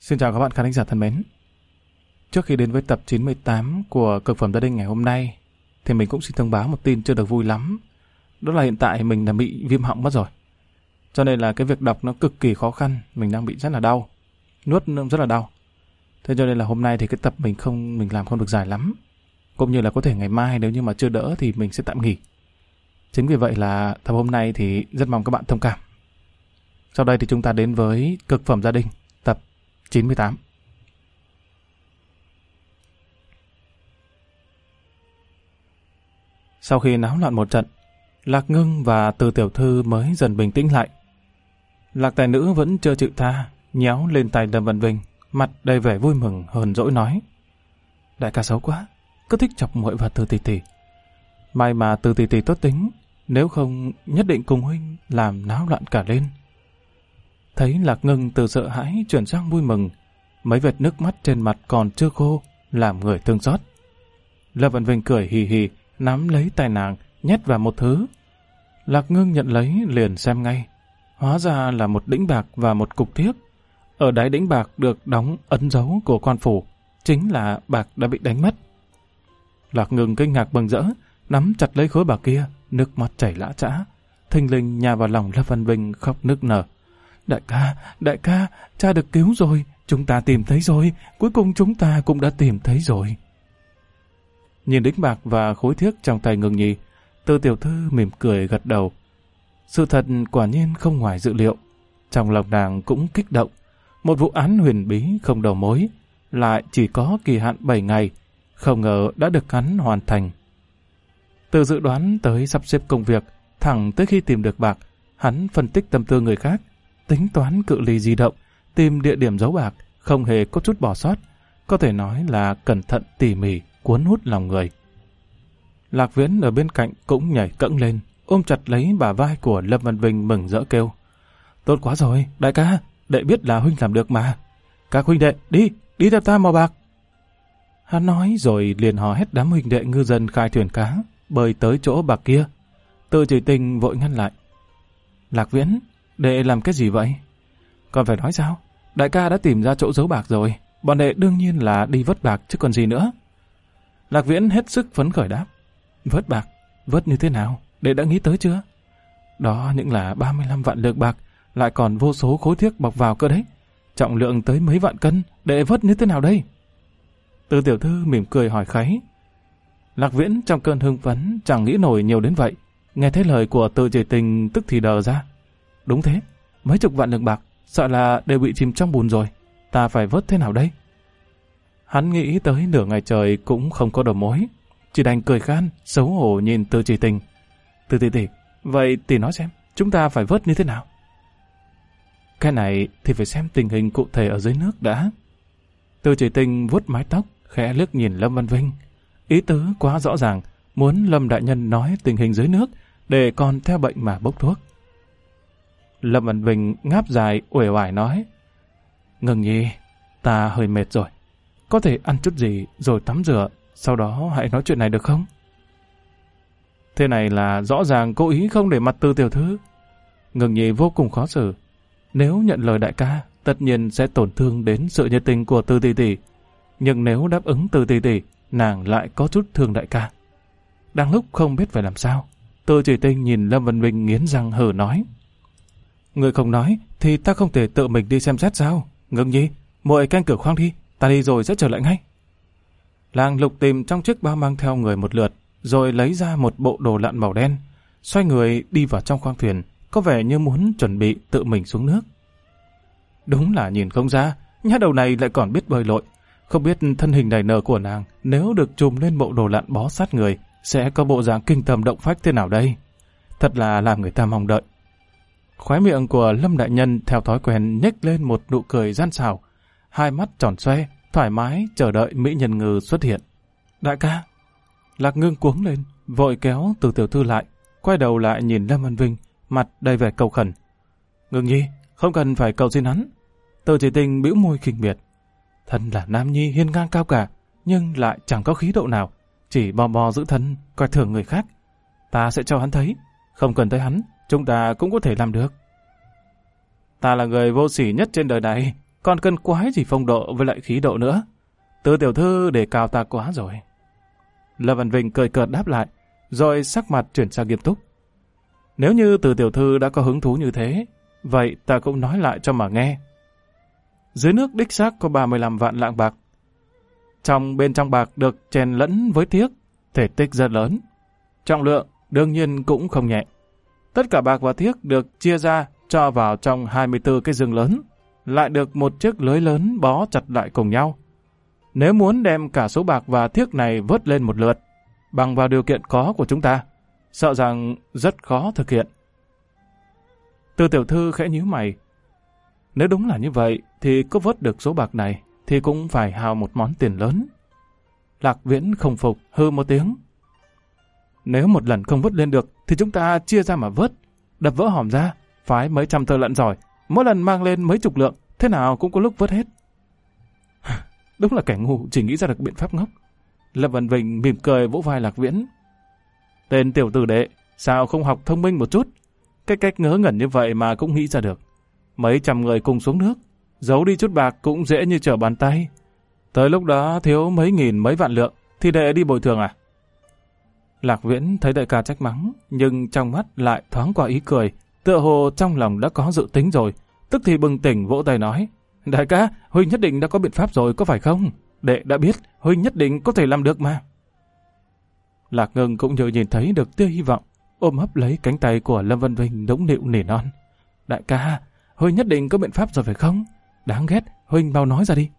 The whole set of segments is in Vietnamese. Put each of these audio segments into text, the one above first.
Xin chào các bạn khán thính giả thân mến. Trước khi đến với tập 98 của Cực phẩm gia đình ngày hôm nay, thì mình cũng xin thông báo một tin chưa được vui lắm. Đó là hiện tại mình đã bị viêm họng mất rồi. Cho nên là cái việc đọc nó cực kỳ khó khăn, mình đang bị rất là đau. Nuốt rất là đau. Thế cho nên là hôm nay thì cái tập mình làm không được dài lắm. Cũng như là có thể ngày mai nếu như mà chưa đỡ thì mình sẽ tạm nghỉ. Chính vì vậy là tập hôm nay thì rất mong các bạn thông cảm. Sau đây thì chúng ta đến với Cực phẩm gia đình tập 98. Sau khi náo loạn một trận, Lạc Ngưng và Từ Tiểu Thư mới dần bình tĩnh lại. Lạc Tài Nữ vẫn chưa chịu tha, nhéo lên tay Lâm Vân Vinh, mặt đầy vẻ vui mừng hờn dỗi nói: đại ca xấu quá, cứ thích chọc muội và Từ tỷ tỷ. May mà Từ tỷ tỷ tốt tính, nếu không nhất định cùng huynh làm náo loạn cả lên. Thấy Lạc Ngưng từ sợ hãi chuyển sang vui mừng, mấy vệt nước mắt trên mặt còn chưa khô, làm người thương xót. Lâm Vân Vinh cười hì hì, nắm lấy tay nàng, nhét vào một thứ. Lạc Ngưng nhận lấy liền xem ngay. Hóa ra là một đĩnh bạc và một cục thiếc. Ở đáy đĩnh bạc được đóng ấn dấu của quan phủ, chính là bạc đã bị đánh mất. Lạc Ngưng kinh ngạc mừng rỡ, nắm chặt lấy khối bạc kia, nước mắt chảy lã chã. Thình lình nhào vào lòng Lâm Vân Vinh khóc nức nở. Đại ca, cha được cứu rồi, chúng ta tìm thấy rồi, cuối cùng chúng ta cũng đã tìm thấy rồi. Nhìn đĩnh bạc và khối thiếc trong tay Ngưng Nhi, Từ Tiểu Thư mỉm cười gật đầu. Sự thật quả nhiên không ngoài dự liệu. Trong lòng nàng cũng kích động. Một vụ án huyền bí không đầu mối, lại chỉ có kỳ hạn 7 ngày, không ngờ đã được hắn hoàn thành. Từ dự đoán tới sắp xếp công việc, thẳng tới khi tìm được bạc, hắn phân tích tâm tư người khác, tính toán cự ly di động, tìm địa điểm giấu bạc, không hề có chút bỏ sót, có thể nói là cẩn thận tỉ mỉ, cuốn hút lòng người. Lạc Viễn ở bên cạnh cũng nhảy cẫng lên, ôm chặt lấy bả vai của Lâm Vân Vinh mừng rỡ kêu: tốt quá rồi, đại ca, đệ biết là huynh làm được mà. Các huynh đệ, đi theo ta mò bạc. Hắn nói rồi liền hò hét đám huynh đệ ngư dân khai thuyền cá, bơi tới chỗ bạc kia. Từ Chỉ Tình vội ngăn lại: Lạc Viễn, đệ làm cái gì vậy? Còn phải nói sao? Đại ca đã tìm ra chỗ giấu bạc rồi, bọn đệ đương nhiên là đi vớt bạc chứ còn gì nữa. Lạc Viễn hết sức phấn khởi đáp: vớt bạc? Vớt như thế nào? Đệ đã nghĩ tới chưa? Đó những là 35 vạn lượng bạc, lại còn vô số khối thiếc bọc vào cơ đấy. Trọng lượng tới mấy vạn cân, đệ vớt như thế nào đây? Từ Tiểu Thư mỉm cười hỏi kháy. Lạc Viễn trong cơn hưng phấn chẳng nghĩ nổi nhiều đến vậy. Nghe thấy lời của Từ Chỉ Tình tức thì đờ ra. Đúng thế, mấy chục vạn lượng bạc, sợ là đều bị chìm trong bùn rồi. Ta phải vớt thế nào đây? Hắn nghĩ tới nửa ngày trời cũng không có đầu mối, chỉ đành cười khan, xấu hổ nhìn Từ Chỉ Tình. Từ tỷ tỷ, vậy tỷ nói xem, chúng ta phải vớt như thế nào? Cái này thì phải xem tình hình cụ thể ở dưới nước đã. Từ Chỉ Tình vuốt mái tóc, khẽ liếc nhìn Lâm Vân Vinh. Ý tứ quá rõ ràng, muốn Lâm đại nhân nói tình hình dưới nước để còn theo bệnh mà bốc thuốc. Lâm Vân Vinh ngáp dài uể oải nói: Ngưng Nhi, ta hơi mệt rồi, có thể ăn chút gì rồi tắm rửa, sau đó hãy nói chuyện này được không? Thế này là rõ ràng cố ý không để mặt Từ Tiểu Thư. Ngưng Nhi vô cùng khó xử. Nếu nhận lời đại ca, tất nhiên sẽ tổn thương đến sự nhiệt tình của Từ tỷ tỷ. Nhưng nếu đáp ứng Từ tỷ tỷ, nàng lại có chút thương đại ca. Đang lúc không biết phải làm sao, Từ Chỉ Tình nhìn Lâm Vân Vinh nghiến răng hừ nói: người không nói thì ta không thể tự mình đi xem xét sao? Ngưng Nhi, muội canh cửa khoang đi, ta đi rồi sẽ trở lại ngay. Làng lục tìm trong chiếc bao mang theo người một lượt, rồi lấy ra một bộ đồ lặn màu đen, xoay người đi vào trong khoang thuyền, có vẻ như muốn chuẩn bị tự mình xuống nước. Đúng là nhìn không ra, nhát đầu này lại còn biết bơi lội. Không biết thân hình đầy nở của nàng nếu được trùm lên bộ đồ lặn bó sát người sẽ có bộ dạng kinh tâm động phách thế nào đây? Thật là làm người ta mong đợi. Khóe miệng của Lâm đại nhân theo thói quen nhếch lên một nụ cười gian xảo, hai mắt tròn xoe, thoải mái chờ đợi mỹ nhân ngư xuất hiện. Đại ca! Lạc Ngưng cuống lên, vội kéo Từ Tiểu Thư lại, quay đầu lại nhìn Lâm Vân Vinh, mặt đầy vẻ cầu khẩn. Ngưng Nhi, không cần phải cầu xin hắn. Từ Chỉ Tình bĩu môi khinh miệt. Thân là nam nhi hiên ngang cao cả, nhưng lại chẳng có khí độ nào, chỉ bò bò giữ thân, coi thường người khác. Ta sẽ cho hắn thấy, không cần tới hắn, chúng ta cũng có thể làm được. Ta là người vô sỉ nhất trên đời này, còn cần quái gì phong độ với lại khí độ nữa. Từ tiểu thư đề cao ta quá rồi. Lâm Văn Vinh cười cợt đáp lại, rồi sắc mặt chuyển sang nghiêm túc. Nếu như Từ tiểu thư đã có hứng thú như thế, vậy ta cũng nói lại cho mà nghe. Dưới nước đích xác có 35 vạn lạng bạc. Bên trong bạc được chèn lẫn với thiếc, thể tích rất lớn. Trọng lượng đương nhiên cũng không nhẹ. Tất cả bạc và thiếc được chia ra cho vào trong 24 cái giường lớn, lại được một chiếc lưới lớn bó chặt lại cùng nhau. Nếu muốn đem cả số bạc và thiếc này vớt lên một lượt, bằng vào điều kiện có của chúng ta, sợ rằng rất khó thực hiện. Từ tiểu thư khẽ nhíu mày. Nếu đúng là như vậy, thì có vớt được số bạc này, thì cũng phải hao một món tiền lớn. Lạc Viễn không phục, hư một tiếng. Nếu một lần không vớt lên được, thì chúng ta chia ra mà vớt, đập vỡ hòm ra, phái mấy trăm thợ lặn giỏi, mỗi lần mang lên mấy chục lượng, thế nào cũng có lúc vớt hết. Đúng là kẻ ngu chỉ nghĩ ra được biện pháp ngốc. Lâm Văn Vinh mỉm cười vỗ vai Lạc Viễn. Tên tiểu tử đệ, sao không học thông minh một chút? Cái cách ngớ ngẩn như vậy mà cũng nghĩ ra được. Mấy trăm người cùng xuống nước, giấu đi chút bạc cũng dễ như trở bàn tay. Tới lúc đó thiếu mấy nghìn mấy vạn lượng, thì đệ đi bồi thường à? Lạc Viễn thấy đại ca trách mắng, nhưng trong mắt lại thoáng qua ý cười, tựa hồ trong lòng đã có dự tính rồi, tức thì bừng tỉnh vỗ tay nói. Đại ca, huynh nhất định đã có biện pháp rồi, có phải không? Đệ đã biết, huynh nhất định có thể làm được mà. Lạc Ngưng cũng như nhìn thấy được tia hy vọng, ôm hấp lấy cánh tay của Lâm Văn Vinh đống nịu nỉ non. Đại ca, huynh nhất định có biện pháp rồi phải không? Đáng ghét, huynh mau nói ra đi.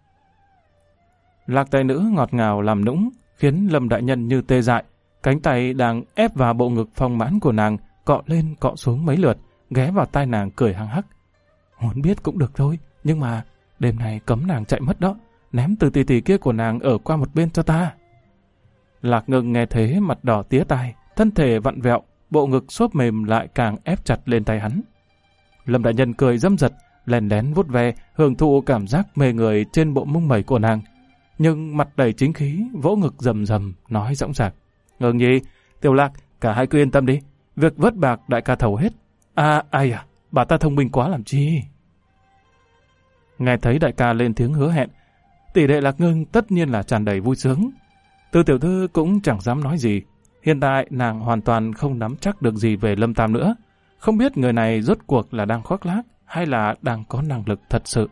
Lạc tài nữ ngọt ngào làm nũng, khiến Lâm đại nhân như tê dại. Cánh tay đang ép vào bộ ngực phong mãn của nàng, cọ lên cọ xuống mấy lượt, ghé vào tai nàng cười hăng hắc. Muốn biết cũng được thôi, nhưng mà đêm này cấm nàng chạy mất đó, ném từ tỷ tỷ kia của nàng ở qua một bên cho ta. Lạc Ngưng nghe thế mặt đỏ tía tai, thân thể vặn vẹo, bộ ngực xốp mềm lại càng ép chặt lên tay hắn. Lâm đại nhân cười dâm dật, lén lén vuốt ve, hưởng thụ cảm giác mê người trên bộ mông mẩy của nàng, nhưng mặt đầy chính khí, vỗ ngực rầm rầm, nói dõng dạc. Ngưng nhi, Tiểu Lạc, cả hai cứ yên tâm đi, việc vớt bạc đại ca thầu hết. Ai à, bà ta thông minh quá làm chi. Nghe thấy đại ca lên tiếng hứa hẹn, tỷ đệ Lạc Ngưng tất nhiên là tràn đầy vui sướng. Từ tiểu thư cũng chẳng dám nói gì. Hiện tại nàng hoàn toàn không nắm chắc được gì về Lâm Tam nữa. Không biết người này rốt cuộc là đang khoác lác hay là đang có năng lực thật sự.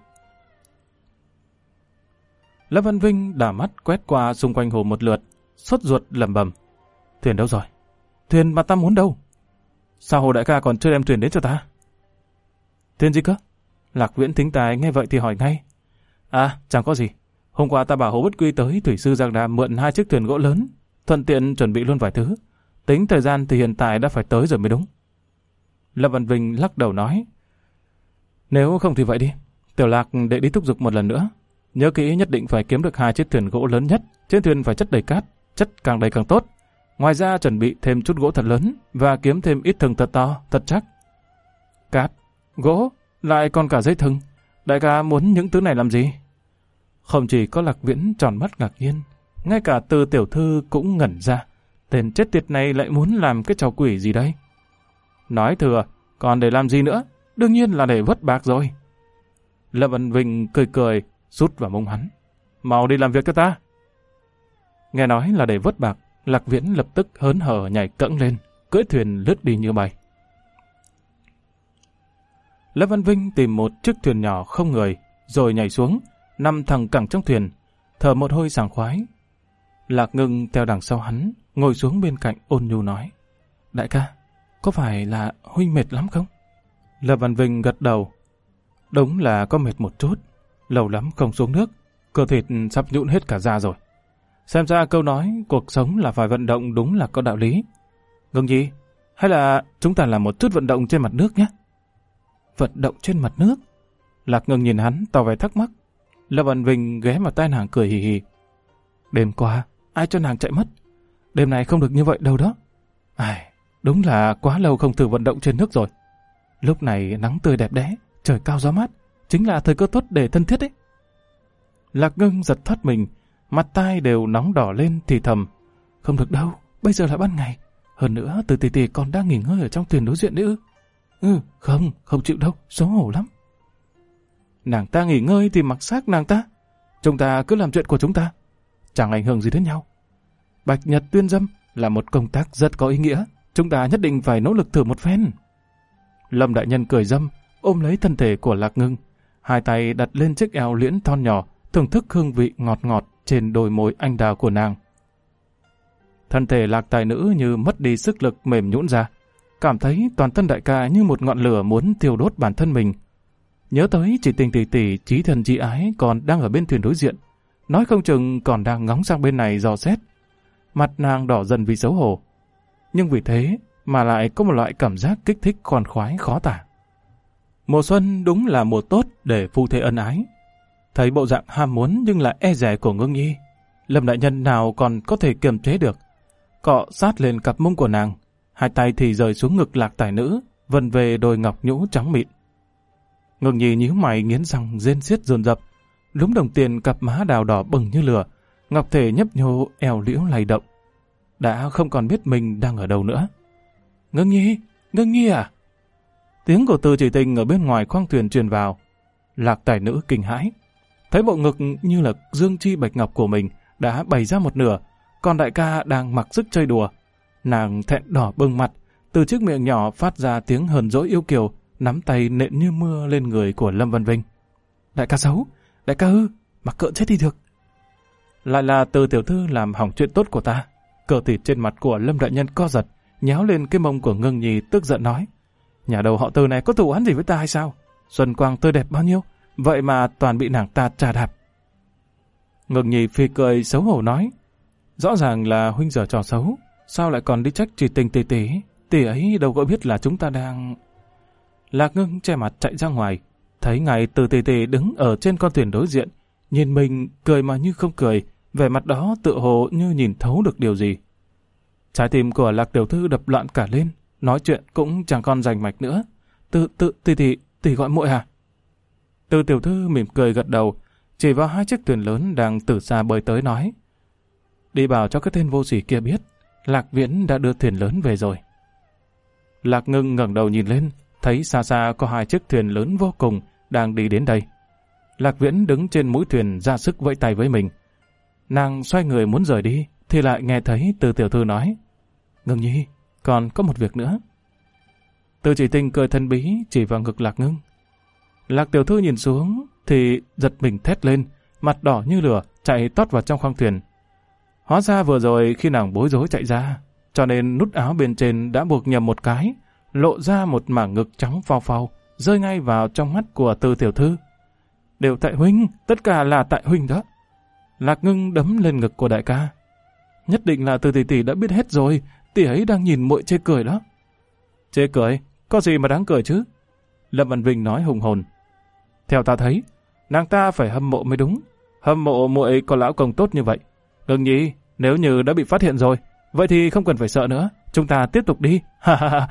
Lâm Văn Vinh đảo mắt quét qua xung quanh hồ một lượt, sốt ruột lẩm bẩm. Thuyền đâu rồi? Thuyền mà ta muốn đâu? Sao hồ đại ca còn chưa đem thuyền đến cho ta? Thuyền gì cơ? Lạc Viễn thính tài nghe vậy thì hỏi ngay. Chẳng có gì. Hôm qua ta bảo Hồ Bất Quy tới thủy sư Giang Đàm mượn 2 chiếc thuyền gỗ lớn, thuận tiện chuẩn bị luôn vài thứ. Tính thời gian thì hiện tại đã phải tới rồi mới đúng. Lâm Văn Vinh lắc đầu nói. Nếu không thì vậy đi. Tiểu Lạc đệ đi thúc giục một lần nữa. Nhớ kỹ nhất định phải kiếm được 2 chiếc thuyền gỗ lớn nhất. Trên thuyền phải chất đầy cát, chất càng đầy càng tốt. Ngoài ra chuẩn bị thêm chút gỗ thật lớn và kiếm thêm ít thừng thật to, thật chắc. Cát, gỗ, lại còn cả dây thừng. Đại ca muốn những thứ này làm gì? Không chỉ có Lạc Viễn tròn mắt ngạc nhiên, ngay cả Từ tiểu thư cũng ngẩn ra. Tên chết tiệt này lại muốn làm cái trò quỷ gì đây? Nói thừa, còn để làm gì nữa? Đương nhiên là để vớt bạc rồi. Lâm Văn Vinh cười cười, rút vào mông hắn. Mau đi làm việc cho ta. Nghe nói là để vớt bạc, Lạc Viễn lập tức hớn hở nhảy cẫng lên, cưỡi thuyền lướt đi như bay. Lâm Văn Vinh tìm một chiếc thuyền nhỏ không người, rồi nhảy xuống, nằm thẳng cẳng trong thuyền, thở một hơi sảng khoái. Lạc Ngưng theo đằng sau hắn, ngồi xuống bên cạnh ôn nhu nói. Đại ca, có phải là huynh mệt lắm không? Lâm Văn Vinh gật đầu. Đúng là có mệt một chút, lâu lắm không xuống nước, cơ thịt sắp nhũn hết cả da rồi. Xem ra câu nói cuộc sống là phải vận động đúng là có đạo lý. Ngưng nhi, hay là chúng ta làm một chút vận động trên mặt nước nhé? Vận động trên mặt nước? Lạc Ngưng nhìn hắn tỏ vẻ thắc mắc. Lâm Văn Vinh ghé vào tai nàng cười hì hì. Đêm qua, ai cho nàng chạy mất? Đêm này không được như vậy đâu đó. Đúng là quá lâu không thử vận động trên nước rồi. Lúc này nắng tươi đẹp đẽ, trời cao gió mát, chính là thời cơ tốt để thân thiết đấy. Lạc Ngưng giật thoát mình, mặt tai đều nóng đỏ lên thì thầm. Không được đâu, bây giờ là ban ngày. Hơn nữa, Từ tỷ tỷ còn đang nghỉ ngơi ở trong thuyền đối diện đấy ư? Không chịu đâu, xấu hổ lắm. Nàng ta nghỉ ngơi thì mặc xác nàng ta. Chúng ta cứ làm chuyện của chúng ta, chẳng ảnh hưởng gì đến nhau. Bạch Nhật tuyên dâm là một công tác rất có ý nghĩa. Chúng ta nhất định phải nỗ lực thử một phen. Lâm đại nhân cười dâm, ôm lấy thân thể của Lạc Ngưng, hai tay đặt lên chiếc eo liễn thon nhỏ, thưởng thức hương vị ngọt ngọt trên đôi môi anh đào của nàng. Thân thể Lạc tài nữ như mất đi sức lực mềm nhũn ra, cảm thấy toàn thân đại ca như một ngọn lửa muốn thiêu đốt bản thân mình. Nhớ tới chỉ tình tỷ tỷ chí thân chí ái còn đang ở bên thuyền đối diện, nói không chừng còn đang ngóng sang bên này dò xét. Mặt nàng đỏ dần vì xấu hổ, nhưng vì thế mà lại có một loại cảm giác kích thích khoan khoái khó tả. Mùa xuân đúng là mùa tốt để phu thê ân ái. Thấy bộ dạng ham muốn nhưng lại e dè của Ngưng Nhi, Lâm đại nhân nào còn có thể kiềm chế được, cọ sát lên cặp mông của nàng, hai tay thì rời xuống ngực Lạc tài nữ, vần về đôi ngọc nhũ trắng mịn. Ngưng Nhi nhíu mày nghiến răng rên xiết dồn dập, lúm đồng tiền cặp má đào đỏ bừng như lửa, ngọc thể nhấp nhô eo liễu lay động, đã không còn biết mình đang ở đâu nữa. Ngưng Nhi à? Tiếng của Từ Chỉ Tình ở bên ngoài khoang thuyền truyền vào. Lạc tài nữ kinh hãi, thấy bộ ngực như là dương chi bạch ngọc của mình đã bày ra một nửa, còn đại ca đang mặc sức chơi đùa. Nàng thẹn đỏ bừng mặt, từ chiếc miệng nhỏ phát ra tiếng hờn dỗi yêu kiều, nắm tay nện như mưa lên người của Lâm Văn Vinh. Đại ca xấu, đại ca ư, mặc cỡ chết đi được. Lại là Từ tiểu thư làm hỏng chuyện tốt của ta. Cờ thịt trên mặt của Lâm đại nhân co giật, nhéo lên cái mông của Ngưng Nhi tức giận nói: nhà đầu họ Từ này có thù oán gì với ta hay sao? Xuân quang tươi đẹp bao nhiêu, vậy mà toàn bị nàng ta trà đạp. Ngưng Nhi phì cười xấu hổ nói: rõ ràng là huynh giở trò xấu, sao lại còn đi trách Chỉ Tình tỷ tỷ? Tỷ ấy đâu có biết là chúng ta đang... Lạc Ngưng che mặt chạy ra ngoài, thấy ngài Từ tỷ tỷ đứng ở trên con thuyền đối diện, nhìn mình cười mà như không cười, vẻ mặt đó tựa hồ như nhìn thấu được điều gì. Trái tim của Lạc tiểu thư đập loạn cả lên, nói chuyện cũng chẳng còn rành mạch nữa. Tỷ gọi muội à? Từ tiểu thư mỉm cười gật đầu, chỉ vào hai chiếc thuyền lớn đang từ xa bơi tới nói: đi bảo cho cái tên vô sỉ kia biết, Lạc Viễn đã đưa thuyền lớn về rồi. Lạc Ngưng ngẩng đầu nhìn lên, thấy xa xa có hai chiếc thuyền lớn vô cùng đang đi đến đây. Lạc Viễn đứng trên mũi thuyền ra sức vẫy tay với mình. Nàng xoay người muốn rời đi, thì lại nghe thấy Từ tiểu thư nói: Ngưng Nhi, còn có một việc nữa. Từ Chỉ Tình cười thân bí chỉ vào ngực Lạc Ngưng. Lạc tiểu thư nhìn xuống thì giật mình thét lên, mặt đỏ như lửa, chạy tót vào trong khoang thuyền. Hóa ra vừa rồi khi nàng bối rối chạy ra, cho nên nút áo bên trên đã buộc nhầm một cái, lộ ra một mảng ngực trắng phau phau, rơi ngay vào trong mắt của Từ tiểu thư. Đều tại huynh, tất cả là tại huynh đó. Lạc Ngưng đấm lên ngực của đại ca. Nhất định là Từ tỷ tỷ đã biết hết rồi, tỷ ấy đang nhìn muội chê cười đó. Chê cười? Có gì mà đáng cười chứ? Lâm Văn Vinh nói hùng hồn. Theo ta thấy, nàng ta phải hâm mộ mới đúng. Hâm mộ muội có lão công tốt như vậy. Ngưng Nhi, nếu như đã bị phát hiện rồi, vậy thì không cần phải sợ nữa, chúng ta tiếp tục đi. Ha ha ha.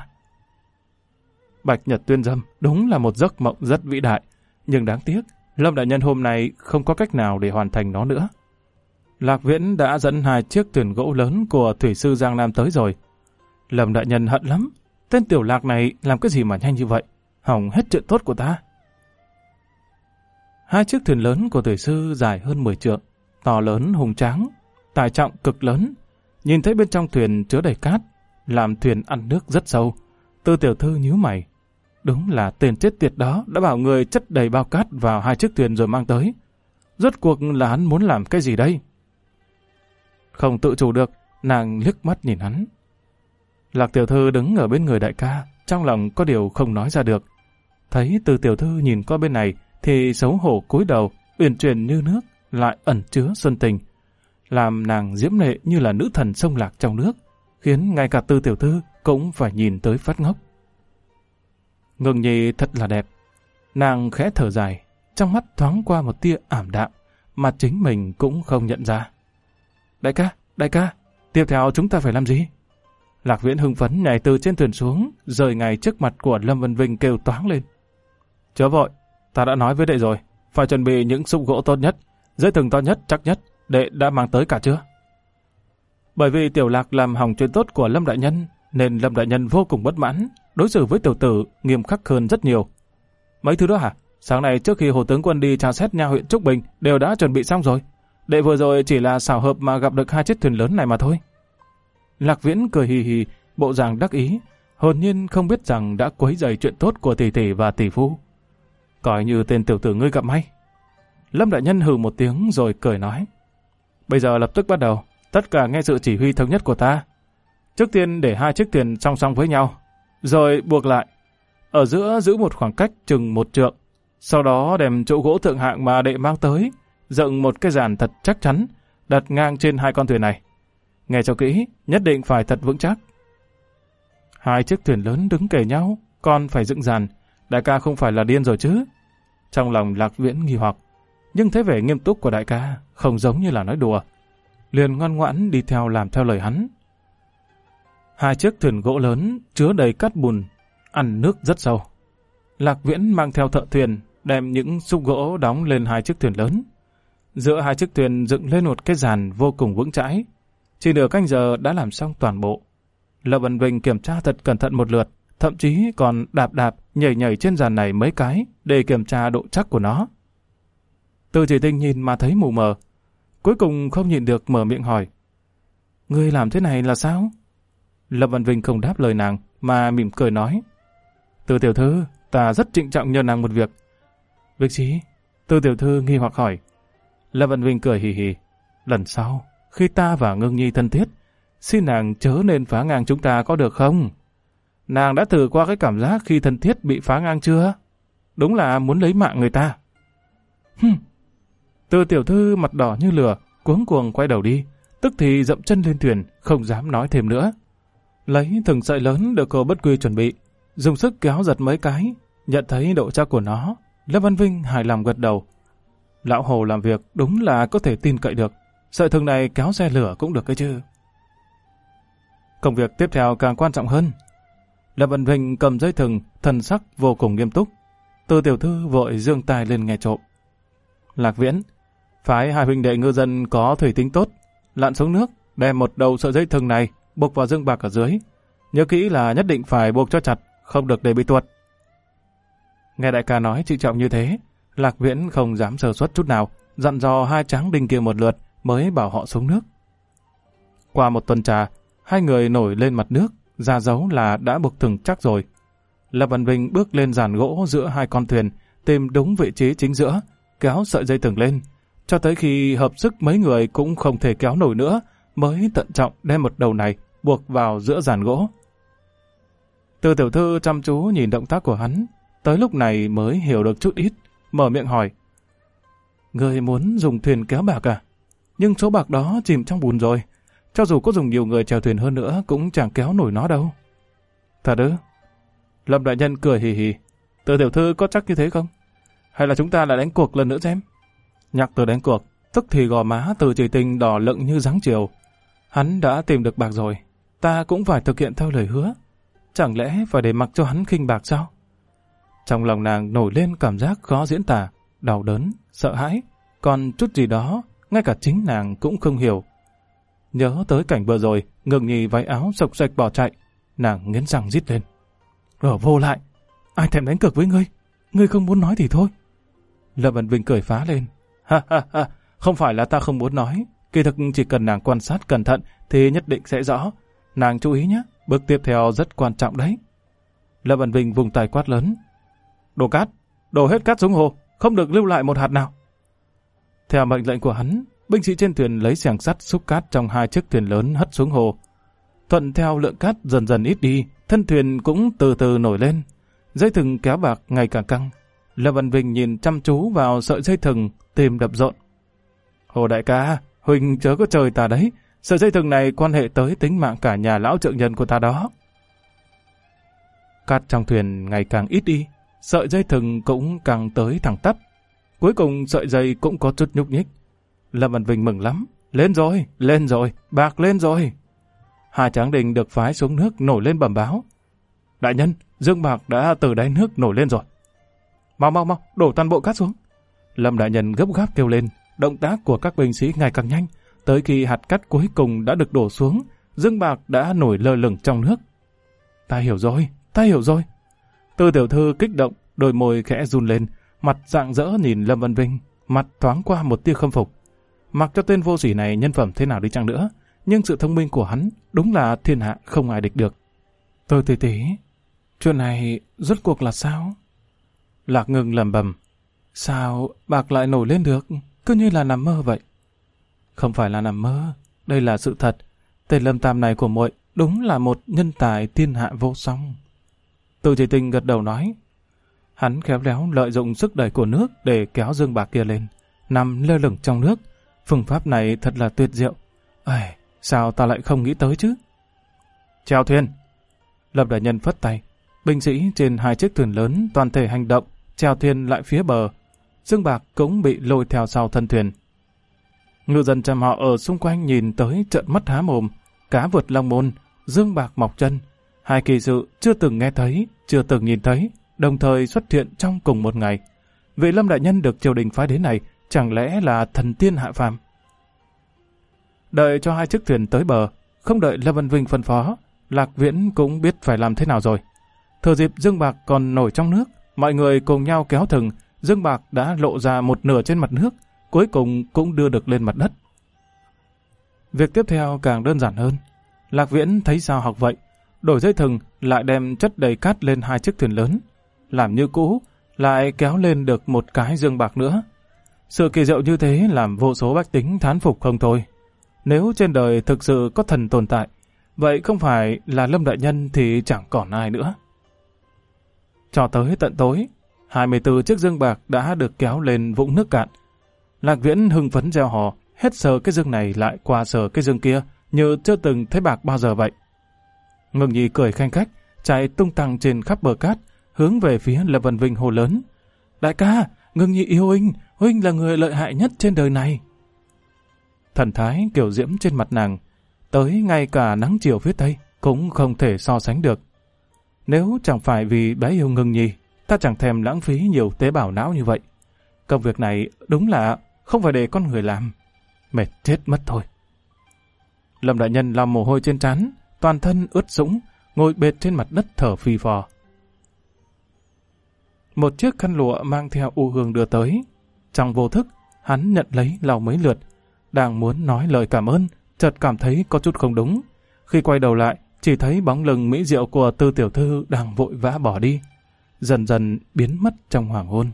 Bạch Nhật tuyên dâm đúng là một giấc mộng rất vĩ đại, nhưng đáng tiếc, Lâm đại nhân hôm nay không có cách nào để hoàn thành nó nữa. Lạc Viễn đã dẫn hai chiếc thuyền gỗ lớn của thủy sư Giang Nam tới rồi. Lâm đại nhân hận lắm, tên tiểu Lạc này làm cái gì mà nhanh như vậy, hỏng hết chuyện tốt của ta. Hai chiếc thuyền lớn của thủy sư dài hơn 10 trượng, to lớn hùng tráng, tải trọng cực lớn. Nhìn thấy bên trong thuyền chứa đầy cát, làm thuyền ăn nước rất sâu. Từ tiểu thư nhíu mày. Đúng là tên chết tiệt đó đã bảo người chất đầy bao cát vào hai chiếc thuyền rồi mang tới. Rốt cuộc là hắn muốn làm cái gì đây? Không tự chủ được, nàng liếc mắt nhìn hắn. Lạc tiểu thư đứng ở bên người đại ca, trong lòng có điều không nói ra được. Thấy Từ tiểu thư nhìn qua bên này thì xấu hổ cúi đầu, uyển chuyển như nước, lại ẩn chứa xuân tình, làm nàng diễm lệ như là nữ thần sông Lạc trong nước, khiến ngay cả Từ tiểu thư cũng phải nhìn tới phát ngốc. Ngưng Nhi thật là đẹp. Nàng khẽ thở dài, trong mắt thoáng qua một tia ảm đạm, mà chính mình cũng không nhận ra. Đại ca, tiếp theo chúng ta phải làm gì? Lạc Viễn hưng phấn nhảy từ trên thuyền xuống, rời ngay trước mặt của Lâm Văn Vinh kêu toáng lên. Chớ vội, ta đã nói với đệ rồi, phải chuẩn bị những xúc gỗ tốt nhất, dây thừng to nhất, chắc nhất, đệ đã mang tới cả chưa? Bởi vì tiểu Lạc làm hỏng chuyện tốt của Lâm đại nhân, nên Lâm đại nhân vô cùng bất mãn, đối xử với tiểu tử nghiêm khắc hơn rất nhiều. Mấy thứ đó hả? Sáng nay trước khi Hồ tướng quân đi tra xét nha huyện Trúc Bình đều đã chuẩn bị xong rồi. Đệ vừa rồi chỉ là xảo hợp mà gặp được 2 chiếc thuyền lớn này mà thôi. Lạc Viễn cười hì hì, bộ dạng đắc ý, hồn nhiên không biết rằng đã quấy rầy chuyện tốt của tỷ tỷ và tỷ phu. Coi như tên tiểu tử ngươi gặp may. Lâm đại nhân hừ một tiếng rồi cười nói. Bây giờ lập tức bắt đầu, tất cả nghe sự chỉ huy thống nhất của ta. Trước tiên để 2 chiếc thuyền song song với nhau, rồi buộc lại. Ở giữa giữ một khoảng cách chừng 1 trượng. Sau đó đem chỗ gỗ thượng hạng mà đệ mang tới, dựng một cái giàn thật chắc chắn, đặt ngang trên 2 con thuyền này. Nghe cho kỹ, nhất định phải thật vững chắc. 2 chiếc thuyền lớn đứng kề nhau, còn phải dựng giàn. Đại ca không phải là điên rồi chứ? Trong lòng Lạc Viễn nghi hoặc, nhưng thấy vẻ nghiêm túc của đại ca không giống như là nói đùa. Liền ngoan ngoãn đi theo làm theo lời hắn. 2 chiếc thuyền gỗ lớn chứa đầy cát bùn, ăn nước rất sâu. Lạc Viễn mang theo thợ thuyền, đem những xúc gỗ đóng lên 2 chiếc thuyền lớn. Giữa 2 chiếc thuyền dựng lên một cái giàn vô cùng vững chãi. Chỉ nửa canh giờ đã làm xong toàn bộ. Lâm Vân Vinh kiểm tra thật cẩn thận một lượt, thậm chí còn đạp nhảy trên giàn này mấy cái để kiểm tra độ chắc của nó. Từ Chỉ Tinh nhìn mà thấy mù mờ, cuối cùng không nhịn được mở miệng hỏi. Ngươi làm thế này là sao? Lâm Vân Vinh không đáp lời nàng mà mỉm cười nói. Từ tiểu thư, ta rất trịnh trọng nhờ nàng một việc. Việc gì? Từ tiểu thư nghi hoặc hỏi. Lâm Vân Vinh cười hì hì. Lần sau, khi ta và Ngưng Nhi thân thiết, xin nàng chớ nên phá ngang chúng ta có được không? Nàng đã thử qua cái cảm giác khi thân thiết bị phá ngang chưa? Đúng là muốn lấy mạng người ta. Từ tiểu thư mặt đỏ như lửa, cuống cuồng quay đầu đi, tức thì dậm chân lên thuyền, không dám nói thêm nữa. Lấy thừng sợi lớn được cô Bất Quy chuẩn bị, dùng sức kéo giật mấy cái, nhận thấy độ chắc của nó, Lâm Văn Vinh hài lòng gật đầu. Lão Hồ làm việc đúng là có thể tin cậy được, sợi thừng này kéo xe lửa cũng được cái chứ. Công việc tiếp theo càng quan trọng hơn. Lâm Văn Vinh cầm dây thừng, thần sắc vô cùng nghiêm túc. Từ tiểu thư vội giương tai lên nghe trộm. Lạc Viễn, phái 2 huynh đệ ngư dân có thủy tính tốt, lặn xuống nước, đem một đầu sợi dây thừng này buộc vào dương bạc ở dưới. Nhớ kỹ là nhất định phải buộc cho chặt, không được để bị tuột. Nghe đại ca nói trịnh trọng như thế, Lạc Viễn không dám sơ suất chút nào, dặn dò 2 tráng đinh kia một lượt mới bảo họ xuống nước. Qua một tuần trà, 2 người nổi lên mặt nước, ra dấu là đã buộc thừng chắc rồi. Lâm Văn Vinh bước lên giàn gỗ giữa 2 con thuyền, tìm đúng vị trí chính giữa, kéo sợi dây thừng lên, cho tới khi hợp sức mấy người cũng không thể kéo nổi nữa, mới tận trọng đem một đầu này buộc vào giữa giàn gỗ. Từ tiểu thư chăm chú nhìn động tác của hắn, tới lúc này mới hiểu được chút ít, mở miệng hỏi. Người muốn dùng thuyền kéo bạc à? Nhưng số bạc đó chìm trong bùn rồi, cho dù có dùng nhiều người chèo thuyền hơn nữa cũng chẳng kéo nổi nó đâu. Thật ư? Lâm đại nhân cười hì hì. Từ tiểu thư có chắc như thế không? Hay là chúng ta lại đánh cuộc lần nữa xem? Nhắc từ đánh cuộc, tức thì gò má Từ Chỉ Tinh đỏ lựng như giáng chiều. Hắn đã tìm được bạc rồi, ta cũng phải thực hiện theo lời hứa. Chẳng lẽ phải để mặc cho hắn khinh bạc sao? Trong lòng nàng nổi lên cảm giác khó diễn tả, đau đớn, sợ hãi, còn chút gì đó, ngay cả chính nàng cũng không hiểu. Nhớ tới cảnh vừa rồi, Ngưng Nhi váy áo sộc sạch bỏ chạy, nàng nghiến răng rít lên. Vô lại, ai thèm đánh cược với ngươi? Ngươi không muốn nói thì thôi. Lâm Văn Vinh cười phá lên. Ha ha ha, không phải là ta không muốn nói, kỳ thực chỉ cần nàng quan sát cẩn thận thì nhất định sẽ rõ. Nàng chú ý nhé, bước tiếp theo rất quan trọng đấy. Lâm Văn Vinh vùng tay quát lớn. Đổ cát, đổ hết cát xuống hồ, không được lưu lại một hạt nào. Theo mệnh lệnh của hắn, binh sĩ trên thuyền lấy xẻng sắt xúc cát trong 2 chiếc thuyền lớn hất xuống hồ. Thuận theo lượng cát dần dần ít đi, thân thuyền cũng từ từ nổi lên. Dây thừng kéo bạc ngày càng căng. Lâm Văn Vinh nhìn chăm chú vào sợi dây thừng, tim đập rộn. Hồ đại ca, huynh chớ có trời ta đấy. Sợi dây thừng này quan hệ tới tính mạng cả nhà lão trượng nhân của ta đó. Cát trong thuyền ngày càng ít đi, sợi dây thừng cũng càng tới thẳng tắp. Cuối cùng sợi dây cũng có chút nhúc nhích. Lâm Văn Vinh mừng lắm. Lên rồi, bạc lên rồi. 2 tráng đình được phái xuống nước nổi lên bẩm báo. Đại nhân, dương bạc đã từ đáy nước nổi lên rồi. Mau, đổ toàn bộ cát xuống. Lâm đại nhân gấp gáp kêu lên. Động tác của các binh sĩ ngày càng nhanh, tới khi hạt cát cuối cùng đã được đổ xuống, dương bạc đã nổi lơ lửng trong nước. Ta hiểu rồi. Từ tiểu thư kích động, đôi môi khẽ run lên, mặt rạng rỡ nhìn Lâm Vân Vinh, mặt thoáng qua một tia khâm phục. Mặc cho tên vô sỉ này nhân phẩm thế nào đi chăng nữa, nhưng sự thông minh của hắn đúng là thiên hạ không ai địch được. Tôi tỷ, chuyện này rốt cuộc là sao? Lạc Ngưng lẩm bẩm, sao bạc lại nổi lên được, cứ như là nằm mơ vậy. Không phải là nằm mơ, đây là sự thật. Tên Lâm Tam này của muội đúng là một nhân tài thiên hạ vô song. Từ Chỉ Tình gật đầu nói. Hắn khéo léo lợi dụng sức đẩy của nước để kéo dương bạc kia lên, nằm lơ lửng trong nước. Phương pháp này thật là tuyệt diệu. Sao ta lại không nghĩ tới chứ? Chèo thuyền. Lâm đại nhân phất tay. Binh sĩ trên 2 chiếc thuyền lớn toàn thể hành động, chèo thuyền lại phía bờ. Dương bạc cũng bị lôi theo sau thân thuyền. Ngư dân chăm họ ở xung quanh nhìn tới trợn mắt há mồm. Cá vượt long môn, dương bạc mọc chân. 2 kỳ sự chưa từng nghe thấy, chưa từng nhìn thấy, đồng thời xuất hiện trong cùng một ngày. Vị Lâm đại nhân được triều đình phái đến này chẳng lẽ là thần tiên hạ phàm? Đợi cho 2 chiếc thuyền tới bờ, không đợi Lâm Vân Vinh phân phó, Lạc Viễn cũng biết phải làm thế nào rồi. Thừa dịp dương bạc còn nổi trong nước, mọi người cùng nhau kéo thừng, dương bạc đã lộ ra một nửa trên mặt nước, cuối cùng cũng đưa được lên mặt đất. Việc tiếp theo càng đơn giản hơn. Lạc Viễn thấy sao học vậy, đổi dây thừng lại đem chất đầy cát lên 2 chiếc thuyền lớn, làm như cũ, lại kéo lên được một cái dương bạc nữa. Sự kỳ diệu như thế làm vô số bách tính thán phục không thôi. Nếu trên đời thực sự có thần tồn tại, vậy không phải là Lâm đại nhân thì chẳng còn ai nữa. Cho tới tận tối, 24 chiếc dương bạc đã được kéo lên vũng nước cạn. Lạc Viễn hưng phấn reo hò, hết sờ cái dương này lại qua sờ cái dương kia, như chưa từng thấy bạc bao giờ vậy. Ngưng Nhi cười khanh khách, chạy tung tăng trên khắp bờ cát, hướng về phía Lâm Vân Vinh hô lớn. Đại ca, Ngưng Nhi yêu huynh là người lợi hại nhất trên đời này. Thần thái kiểu diễm trên mặt nàng, tới ngay cả nắng chiều phía tây cũng không thể so sánh được. Nếu chẳng phải vì bé yêu Ngưng Nhi, ta chẳng thèm lãng phí nhiều tế bào não như vậy. Công việc này đúng là không phải để con người làm. Mệt chết mất thôi. Lâm đại nhân lau mồ hôi trên trán, toàn thân ướt sũng, ngồi bệt trên mặt đất thở phì phò. Một chiếc khăn lụa mang theo u hương đưa tới. Trong vô thức, hắn nhận lấy lau mấy lượt. Đang muốn nói lời cảm ơn, chợt cảm thấy có chút không đúng. Khi quay đầu lại, chỉ thấy bóng lưng mỹ diệu của Tư tiểu thư đang vội vã bỏ đi, dần dần biến mất trong hoàng hôn.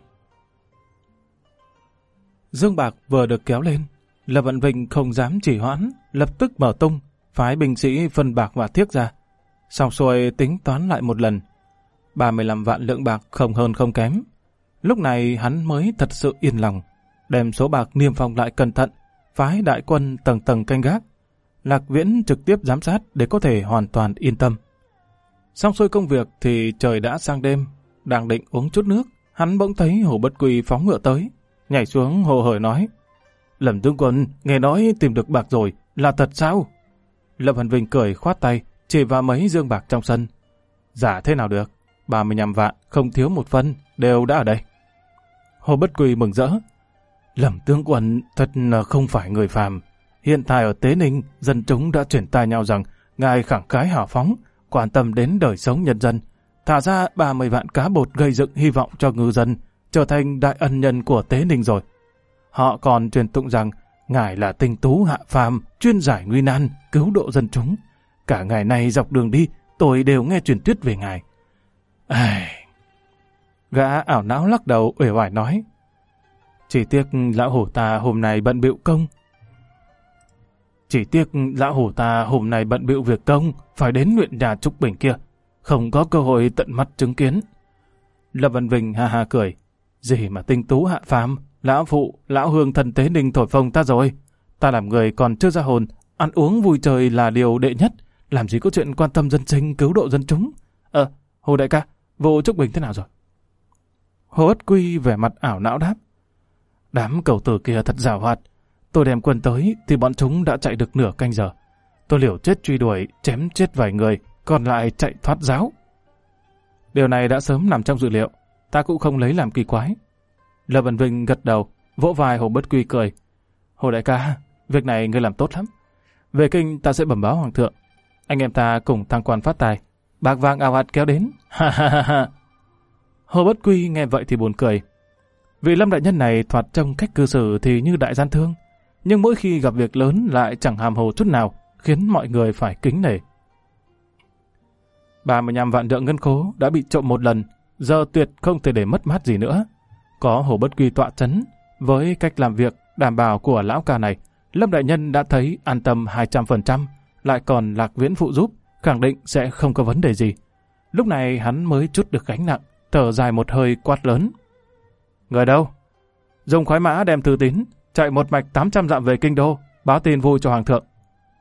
Dương bạc vừa được kéo lên, Lâm Vân Vinh không dám trì hoãn, lập tức mở tung, phái binh sĩ phân bạc và thiếc ra. Xong xuôi tính toán lại một lần, 35 vạn lượng bạc không hơn không kém. Lúc này hắn mới thật sự yên lòng, đem số bạc niêm phong lại cẩn thận, phái đại quân tầng tầng canh gác. Lạc Viễn trực tiếp giám sát để có thể hoàn toàn yên tâm. Xong xuôi công việc thì trời đã sang đêm, đang định uống chút nước, hắn bỗng thấy Hồ Bất Quy phóng ngựa tới, nhảy xuống hồ hởi nói: Lâm tướng quân, nghe nói tìm được bạc rồi, là thật sao? Lâm Vân Vinh cười khoát tay, chỉ vào mấy dương bạc trong sân. Giả thế nào được, 35 vạn, không thiếu một phân, đều đã ở đây. Hồ Bất Quy mừng rỡ: Lâm tướng quân thật là không phải người phàm. Hiện tại ở Tế Ninh, dân chúng đã chuyển tai nhau rằng ngài khẳng khái hào phóng, quan tâm đến đời sống nhân dân, thả ra 30 vạn cá bột gây dựng hy vọng cho ngư dân, trở thành đại ân nhân của Tế Ninh rồi. Họ còn truyền tụng rằng ngài là tinh tú hạ phàm, chuyên giải nguy nan, cứu độ dân chúng. Cả ngày nay dọc đường đi, tôi đều nghe truyền thuyết về ngài. Gã ảo não lắc đầu uể oải nói: Chỉ tiếc lão hổ ta hôm nay bận bịu việc công, phải đến huyện nhà Trúc Bình kia, không có cơ hội tận mắt chứng kiến. Lâm Vân Vinh ha ha cười: Gì mà tinh tú hạ phàm, lão phụ, lão hương thần Tế Ninh thổi phồng ta rồi. Ta làm người còn chưa ra hồn, ăn uống vui chơi là điều đệ nhất, làm gì có chuyện quan tâm dân sinh, cứu độ dân chúng. Hồ đại ca, vụ Trúc Bình thế nào rồi? Hồ Ất Quy vẻ mặt ảo não đáp: Đám cầu tử kia thật giàu hoạt. Tôi đem quân tới thì bọn chúng đã chạy được nửa canh giờ. Tôi liều chết truy đuổi, chém chết vài người, còn lại chạy thoát giáo. Điều này đã sớm nằm trong dự liệu, ta cũng không lấy làm kỳ quái. Lâm Vân Vinh gật đầu, vỗ vai Hồ Bất Quy cười: Hồ đại ca, việc này ngươi làm tốt lắm. Về kinh ta sẽ bẩm báo hoàng thượng, anh em ta cùng thăng quan phát tài, bạc vàng ào ạt kéo đến. Ha ha ha ha. Hồ Bất Quy nghe vậy thì buồn cười: Vị Lâm đại nhân này thoạt trông cách cư xử thì như đại gian thương, nhưng mỗi khi gặp việc lớn lại chẳng hàm hồ chút nào, khiến mọi người phải kính nể. 35 vạn lượng ngân khố đã bị trộm một lần, giờ tuyệt không thể để mất mát gì nữa. Có Hồ Bất Quy tọa chấn, với cách làm việc đảm bảo của lão ca này, Lâm đại nhân đã thấy an tâm 200%, lại còn Lạc Viễn phụ giúp, khẳng định sẽ không có vấn đề gì. Lúc này hắn mới trút được gánh nặng, thở dài một hơi quát lớn. Người đâu? Dùng khoái mã đem thư tín, chạy một mạch 800 dặm về kinh đô, báo tin vui cho hoàng thượng.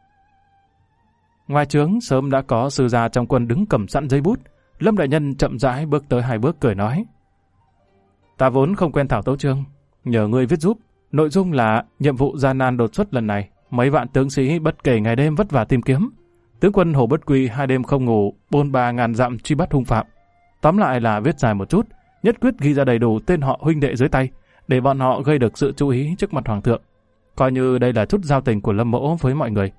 Ngoài trướng sớm đã có sư gia trong quân đứng cầm sẵn giấy bút. Lâm đại nhân chậm rãi bước tới 2 bước cười nói. Ta vốn không quen thảo tấu chương, nhờ ngươi viết giúp. Nội dung là nhiệm vụ gian nan đột xuất lần này, mấy vạn tướng sĩ bất kể ngày đêm vất vả tìm kiếm. Tướng quân Hồ Bất Quy 2 đêm không ngủ, bôn 3.000 dặm truy bắt hung phạm. Tóm lại là viết dài một chút, nhất quyết ghi ra đầy đủ tên họ huynh đệ dưới tay, để bọn họ gây được sự chú ý trước mặt hoàng thượng. Coi như đây là chút giao tình của Lâm mỗ với mọi người.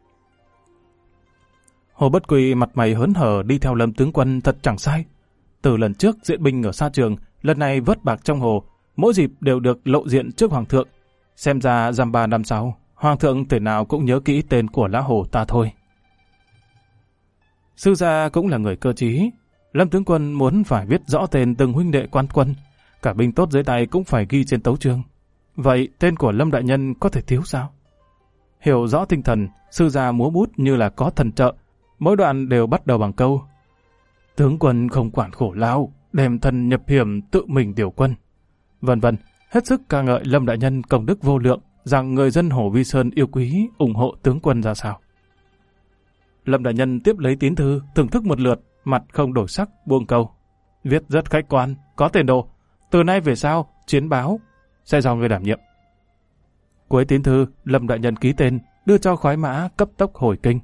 Hồ Bất Quy mặt mày hớn hở đi theo Lâm tướng quân thật chẳng sai. Từ lần trước diễn binh ở sa trường, lần này vớt bạc trong hồ, mỗi dịp đều được lộ diện trước hoàng thượng. Xem ra dăm 3 năm sau, hoàng thượng thể nào cũng nhớ kỹ tên của lão hồ ta thôi. Sư gia cũng là người cơ trí. Lâm tướng quân muốn phải viết rõ tên từng huynh đệ quan quân, cả binh tốt dưới tay cũng phải ghi trên tấu chương. Vậy tên của Lâm đại nhân có thể thiếu sao? Hiểu rõ tinh thần, sư gia múa bút như là có thần trợ, mỗi đoạn đều bắt đầu bằng câu: tướng quân không quản khổ lao, đem thân nhập hiểm tự mình điều quân, vân vân, hết sức ca ngợi Lâm đại nhân công đức vô lượng, rằng người dân Hồ Vi Sơn yêu quý, ủng hộ tướng quân ra sao. Lâm đại nhân tiếp lấy tín thư, thưởng thức một lượt, mặt không đổi sắc, buông câu: viết rất khách quan, có tiền đồ, từ nay về sau chiến báo sẽ do người đảm nhiệm. Cuối tín thư, Lâm đại nhân ký tên, đưa cho khoái mã cấp tốc hồi kinh.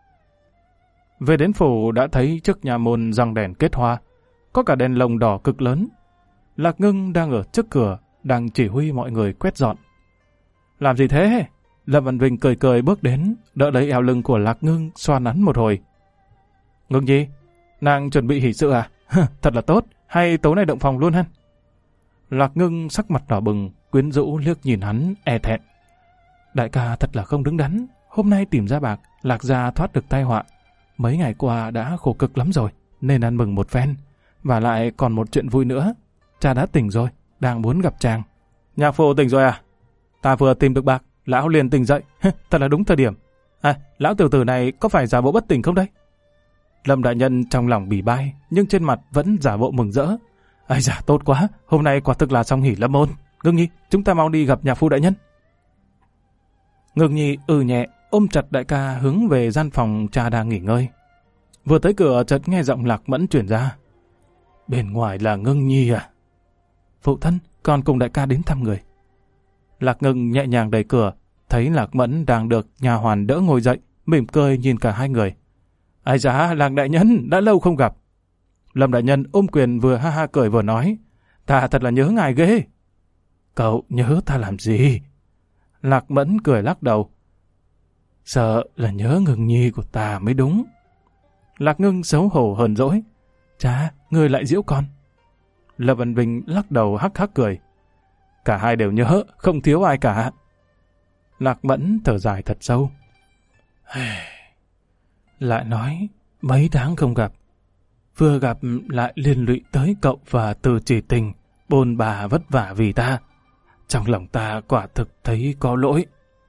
Về đến phủ đã thấy trước nhà môn răng đèn kết hoa, có cả đèn lồng đỏ cực lớn. Lạc Ngưng đang ở trước cửa, đang chỉ huy mọi người quét dọn. Làm gì thế? Lâm Văn Vinh cười cười bước đến, đỡ lấy eo lưng của Lạc Ngưng, xoa nắn một hồi. Ngưng nhi, nàng chuẩn bị hỷ sự à? Thật là tốt, hay tối nay động phòng luôn hả? Lạc Ngưng sắc mặt đỏ bừng, quyến rũ liếc nhìn hắn, e thẹn. Đại ca thật là không đứng đắn, hôm nay tìm ra bạc, Lạc gia thoát được tai họa. Mấy ngày qua đã khổ cực lắm rồi, nên ăn mừng một phen. Và lại còn một chuyện vui nữa, cha đã tỉnh rồi, đang muốn gặp chàng. Nhạc phụ tỉnh rồi à? Ta vừa tìm được bạc, lão liền tỉnh dậy, thật là đúng thời điểm. À, lão tiểu tử này có phải giả bộ bất tỉnh không đấy? Lâm đại nhân trong lòng bỉ bai, nhưng trên mặt vẫn giả bộ mừng rỡ. Ây da, tốt quá, hôm nay quả thực là song hỷ lâm môn. Ngưng nhi, chúng ta mau đi gặp nhạc phu đại nhân. Ngưng nhi nhẹ, ôm chặt đại ca hướng về gian phòng cha đang nghỉ ngơi. Vừa tới cửa chợt nghe giọng Lạc Mẫn truyền ra. Bên ngoài là Ngưng nhi à? Phụ thân, con cùng đại ca đến thăm người. Lạc Ngưng nhẹ nhàng đẩy cửa, thấy Lạc Mẫn đang được nhà hoàn đỡ ngồi dậy, mỉm cười nhìn cả hai người. Ai da, Lạc đại nhân, đã lâu không gặp. Lâm đại nhân ôm quyền vừa ha ha cười vừa nói. Ta thật là nhớ ngài ghê. Cậu nhớ ta làm gì? Lạc Mẫn cười lắc đầu. Sợ là nhớ Ngưng nhi của ta mới đúng. Lạc Ngưng xấu hổ hờn dỗi. Cha, ngươi lại giễu con. Lâm Văn Vinh lắc đầu hắc hắc cười. Cả hai đều nhớ, không thiếu ai cả. Lạc Mẫn thở dài thật sâu. Lại nói, mấy tháng không gặp. Vừa gặp lại liên lụy tới cậu và Từ Chỉ Tình, bôn bà vất vả vì ta. Trong lòng ta quả thực thấy có lỗi.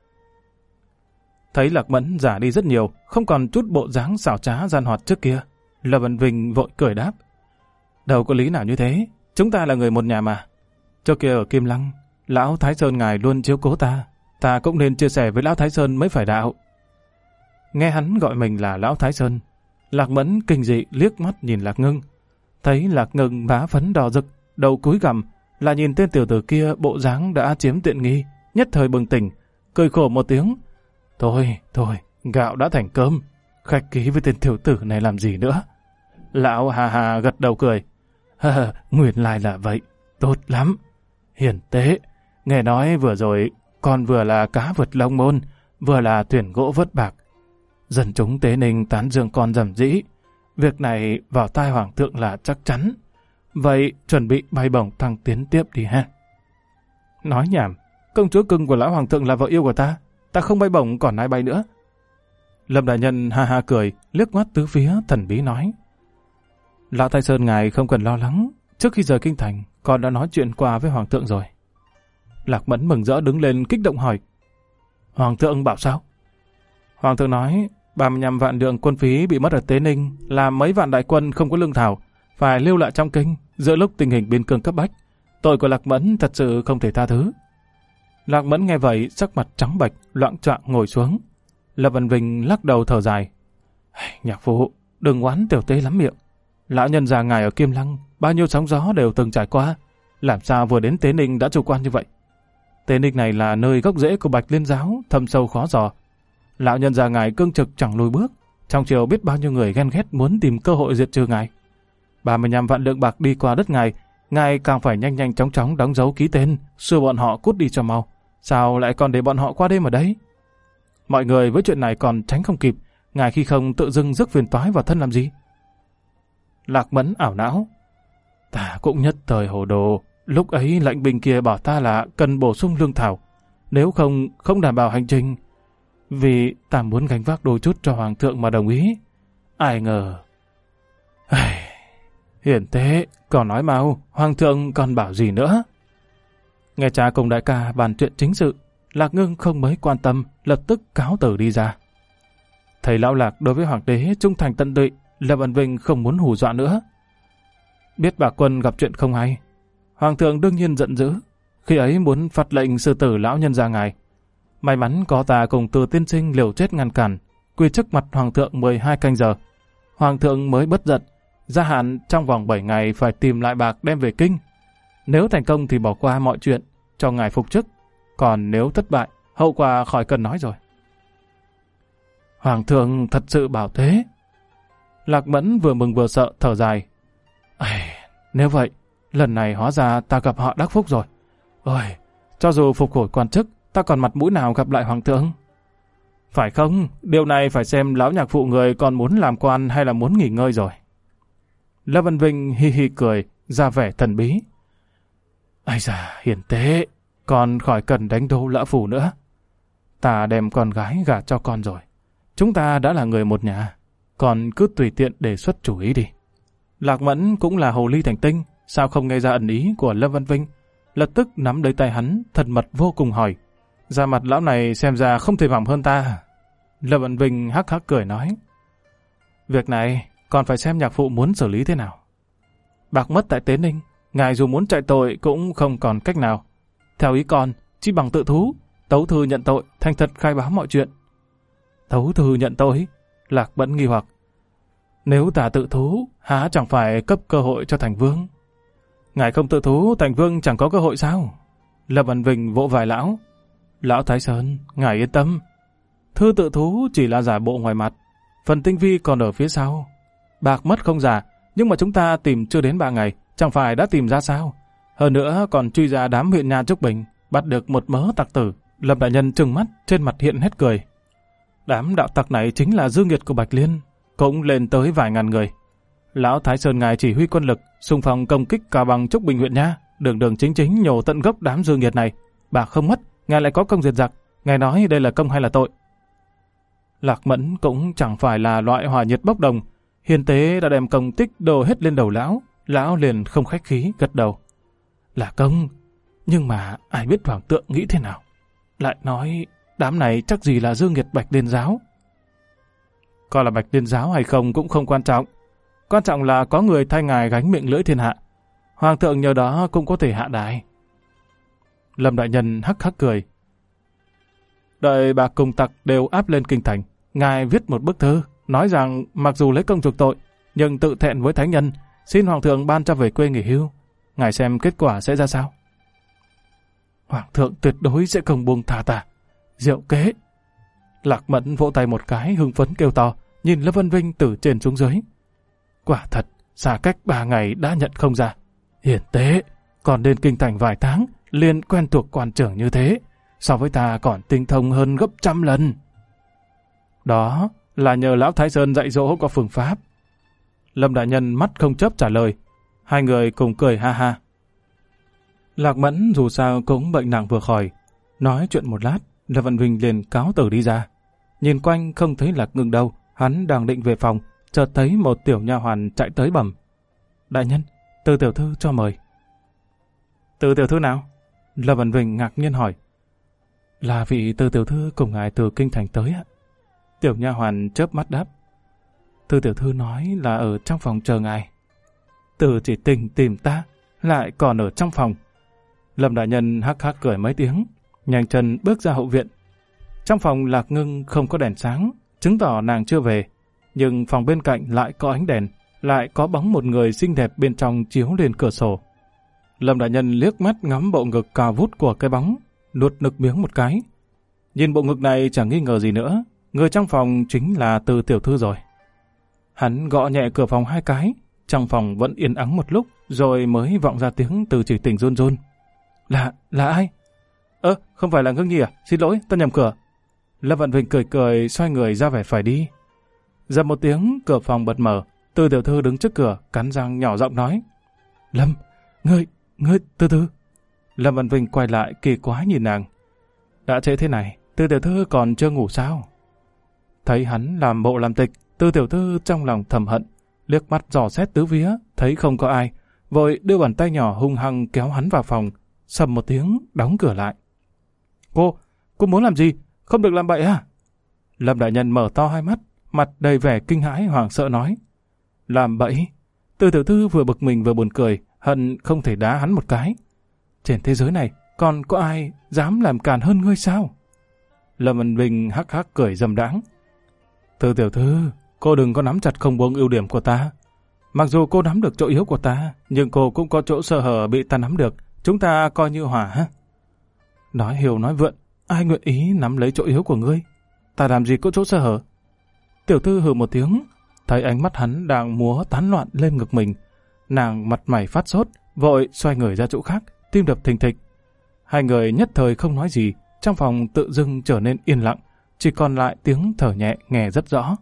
Thấy Lạc Mẫn già đi rất nhiều, không còn chút bộ dáng xảo trá gian hoạt trước kia. Lâm Văn Vinh vội cười đáp. Đâu có lý nào như thế, chúng ta là người một nhà mà. Trước kia ở Kim Lăng, Lão Thái Sơn ngài luôn chiếu cố ta cũng nên chia sẻ với Lão Thái Sơn mới phải đạo. Nghe hắn gọi mình là Lão Thái Sơn, Lạc Mẫn kinh dị liếc mắt nhìn Lạc Ngưng. Thấy Lạc Ngưng má phấn đỏ rực, đầu cúi gằm, là nhìn tên tiểu tử kia bộ dáng đã chiếm tiện nghi, nhất thời bừng tỉnh, cười khổ một tiếng. Thôi, gạo đã thành cơm, khách khí với tên tiểu tử này làm gì nữa. Lão hà hà gật đầu cười. Nguyên lai là vậy, tốt lắm. Hiền tế, nghe nói vừa rồi con vừa là cá vượt long môn, vừa là thuyền gỗ vớt bạc. Dân chúng Tế Ninh tán dương con rầm rĩ. Việc này vào tai hoàng thượng là chắc chắn. Vậy chuẩn bị bay bổng thăng tiến tiếp đi ha. Nói nhảm, công chúa cưng của lão hoàng thượng là vợ yêu của ta không bay bổng còn ai bay nữa. Lâm đại nhân ha ha cười, liếc mắt tứ phía thần bí nói. Lão Thái Sơn ngài không cần lo lắng, trước khi rời kinh thành, con đã nói chuyện qua với hoàng thượng rồi. Lạc Mẫn mừng rỡ đứng lên kích động hỏi. Hoàng thượng bảo sao? Hoàng thượng nói 35 vạn lượng quân phí bị mất ở Tế Ninh, làm mấy vạn đại quân không có lương thảo, phải lưu lại trong kinh giữa lúc tình hình biên cương cấp bách. Tội của Lạc Mẫn thật sự không thể tha thứ. Lạc Mẫn nghe vậy, sắc mặt trắng bệch, loạng choạng ngồi xuống. Lâm Văn Vinh lắc đầu thở dài. Nhạc phụ, đừng oán tiểu tế lắm miệng. Lão nhân già ngài ở Kim Lăng, bao nhiêu sóng gió đều từng trải qua, làm sao vừa đến Tế Ninh đã chủ quan như vậy? Tế Ninh này là nơi gốc rễ của Bạch Liên giáo, thâm sâu khó dò. Lão nhân già ngài cương trực chẳng lùi bước, trong triều biết bao nhiêu người ghen ghét muốn tìm cơ hội diệt trừ ngài. 35 vạn lượng bạc đi qua đất ngài càng phải nhanh nhanh chóng chóng đóng dấu ký tên, xua bọn họ cút đi cho mau. Sao lại còn để bọn họ qua đêm ở đấy? Mọi người với chuyện này còn tránh không kịp, ngài khi không tự dưng rước phiền toái vào thân làm gì? Lạc Mẫn ảo não. Ta cũng nhất thời hồ đồ, lúc ấy lệnh binh kia bảo ta là cần bổ sung lương thảo, nếu không đảm bảo hành trình. Vì ta muốn gánh vác đôi chút cho hoàng thượng mà đồng ý. Ai ngờ. Hiển thế, còn nói mau, hoàng thượng còn bảo gì nữa? Nghe cha cùng đại ca bàn chuyện chính sự, Lạc Ngưng không mấy quan tâm, lập tức cáo từ đi ra. Thầy lão Lạc đối với hoàng đế trung thành tận tụy, Lâm Văn Vinh không muốn hù dọa nữa. Biết bà quân gặp chuyện không hay, hoàng thượng đương nhiên giận dữ, khi ấy muốn phạt lệnh xử tử lão nhân gia ngài. May mắn có ta cùng Từ tiên sinh liều chết ngăn cản, quy trước mặt hoàng thượng 12 canh giờ. Hoàng thượng mới bất giận, gia hạn trong vòng 7 ngày phải tìm lại bạc đem về kinh. Nếu thành công thì bỏ qua mọi chuyện, cho ngài phục chức. Còn nếu thất bại, hậu quả khỏi cần nói rồi. Hoàng thượng thật sự bảo thế. Lạc Mẫn vừa mừng vừa sợ thở dài. Nếu vậy, lần này hóa ra ta gặp họ đắc phúc rồi. Ôi, cho dù phục hồi quan chức, ta còn mặt mũi nào gặp lại hoàng thượng? Phải không? Điều này phải xem lão nhạc phụ người còn muốn làm quan hay là muốn nghỉ ngơi rồi. Lâm Văn Vinh hi hi cười, ra vẻ thần bí. Ây da, hiền tế, con khỏi cần đánh đố lão phủ nữa. Ta đem con gái gả cho con rồi. Chúng ta đã là người một nhà, còn cứ tùy tiện đề xuất chủ ý đi. Lạc Mẫn cũng là hồ ly thành tinh, sao không nghe ra ẩn ý của Lâm Văn Vinh, lập tức nắm lấy tay hắn, thân mật vô cùng hỏi. Da mặt lão này xem ra không thể mỏng hơn ta. Lâm Văn Vinh hắc hắc cười nói. Việc này còn phải xem nhạc phụ muốn xử lý thế nào. Bạc mất tại Tế Ninh, ngài dù muốn chạy tội cũng không còn cách nào. Theo ý con, chỉ bằng tự thú, tấu thư nhận tội, thành thật khai báo mọi chuyện. Tấu thư nhận tội? Lạc Mẫn nghi hoặc. Nếu ta tự thú, há chẳng phải cấp cơ hội cho thành vương? Ngài không tự thú, thành vương chẳng có cơ hội sao? Lâm Văn Vinh vỗ vai lão. Lão Thái Sơn, ngài yên tâm. Thư tự thú chỉ là giả bộ ngoài mặt, phần tinh vi còn ở phía sau. Bạc mất không giả, nhưng mà chúng ta tìm chưa đến 3 ngày, chẳng phải đã tìm ra sao? Hơn nữa còn truy ra đám huyện nhà Trúc Bình, bắt được một mớ tặc tử. Lâm đại nhân trừng mắt, trên mặt hiện hết cười. Đám đạo tặc này chính là dư nghiệt của Bạch Liên, cũng lên tới vài ngàn người. Lão Thái Sơn ngài chỉ huy quân lực, xung phong công kích Cao Bằng Trúc Bình huyện nha, đường đường chính chính nhổ tận gốc đám dư nghiệt này. Bạc không mất, ngài lại có công diệt giặc, ngài nói đây là công hay là tội? Lạc Mẫn cũng chẳng phải là loại hỏa nhiệt bốc đồng, hiền tế đã đem công tích đổ hết lên đầu lão. Lão liền không khách khí gật đầu. Là công, nhưng mà ai biết hoàng thượng nghĩ thế nào? Lại nói đám này chắc gì là dương nghiệt Bạch Liên giáo. Coi là Bạch Liên giáo hay không cũng không quan trọng. Quan trọng là có người thay ngài gánh miệng lưỡi thiên hạ. Hoàng thượng nhờ đó cũng có thể hạ đài. Lâm đại nhân hắc hắc cười. Đợi bạc cùng tặc đều áp lên kinh thành, ngài viết một bức thư, nói rằng mặc dù lấy công chuộc tội, nhưng tự thẹn với thánh nhân, xin hoàng thượng ban cho về quê nghỉ hưu. Ngài xem kết quả sẽ ra sao? Hoàng thượng tuyệt đối sẽ không buông tha ta. Diệu kế. Lạc Mẫn vỗ tay một cái hưng phấn kêu to, nhìn Lâm Văn Vinh từ trên xuống dưới. Quả thật, xa cách 3 ngày đã nhận không ra. Hiển tế, còn đến kinh thành vài tháng, liền quen thuộc quan trưởng như thế, so với ta còn tinh thông hơn gấp 100 lần. Đó là nhờ lão Thái Sơn dạy dỗ có phương pháp. Lâm đại nhân mắt không chớp trả lời. Hai người cùng cười ha ha. Lạc Mẫn dù sao cũng bệnh nặng vừa khỏi. Nói chuyện một lát, Lâm Văn Vinh liền cáo từ đi ra. Nhìn quanh không thấy Lạc Ngưng đâu, hắn đang định về phòng, chợt thấy một tiểu nha hoàn chạy tới bẩm: đại nhân, Từ tiểu thư cho mời. Từ tiểu thư nào? Lâm Văn Vinh ngạc nhiên hỏi. Là vị Từ tiểu thư cùng ngài từ kinh thành tới ạ. Tiểu nha hoàn chớp mắt đáp. Từ tiểu thư nói là ở trong phòng chờ ngài. Từ chỉ tình tìm ta, lại còn ở trong phòng. Lâm đại nhân hắc hắc cười mấy tiếng, nhanh chân bước ra hậu viện. Trong phòng Lạc Ngưng không có đèn sáng, chứng tỏ nàng chưa về. Nhưng phòng bên cạnh lại có ánh đèn, lại có bóng một người xinh đẹp bên trong chiếu lên cửa sổ. Lâm đại nhân liếc mắt ngắm bộ ngực cao vút của cái bóng, nuốt nước miếng một cái. Nhìn bộ ngực này chẳng nghi ngờ gì nữa, người trong phòng chính là Từ tiểu thư rồi. Hắn gõ nhẹ cửa phòng 2 cái, trong phòng vẫn yên ắng một lúc, rồi mới vọng ra tiếng Từ chỉ tình run run. Là ai? Không phải là Ngưng Nhi à? Xin lỗi, ta nhầm cửa. Lâm Văn Vinh cười cười xoay người ra vẻ phải đi. Dầm một tiếng, cửa phòng bật mở. Từ tiểu thư đứng trước cửa, cắn răng nhỏ giọng nói. Lâm, ngươi, Từ từ. Lâm Văn Vinh quay lại kỳ quái nhìn nàng. Đã trễ thế này, Từ tiểu thư còn chưa ngủ sao? Thấy hắn làm bộ làm tịch, Từ tiểu thư trong lòng thầm hận, liếc mắt dò xét tứ vía, thấy không có ai, vội đưa bàn tay nhỏ hung hăng kéo hắn vào phòng, sầm một tiếng đóng cửa lại. Cô muốn làm gì? Không được làm bậy à? Lâm đại nhân mở to hai mắt, mặt đầy vẻ kinh hãi hoảng sợ nói. Làm bậy? Từ tiểu thư vừa bực mình vừa buồn cười, hận không thể đá hắn một cái. Trên thế giới này còn có ai dám làm càn hơn ngươi sao? Lâm Văn Vinh hắc hắc cười dâm đãng. Từ tiểu thư, cô đừng có nắm chặt không buông ưu điểm của ta. Mặc dù cô nắm được chỗ yếu của ta, nhưng cô cũng có chỗ sơ hở bị ta nắm được. Chúng ta coi như hòa ha. Nói hiều nói vượn, ai nguyện ý nắm lấy chỗ yếu của ngươi? Ta làm gì có chỗ sơ hở? Tiểu thư hừ một tiếng, thấy ánh mắt hắn đang múa tán loạn lên ngực mình. Nàng mặt mày phát sốt, vội xoay người ra chỗ khác, tim đập thình thịch. Hai người nhất thời không nói gì, trong phòng tự dưng trở nên yên lặng, chỉ còn lại tiếng thở nhẹ nghe rất rõ.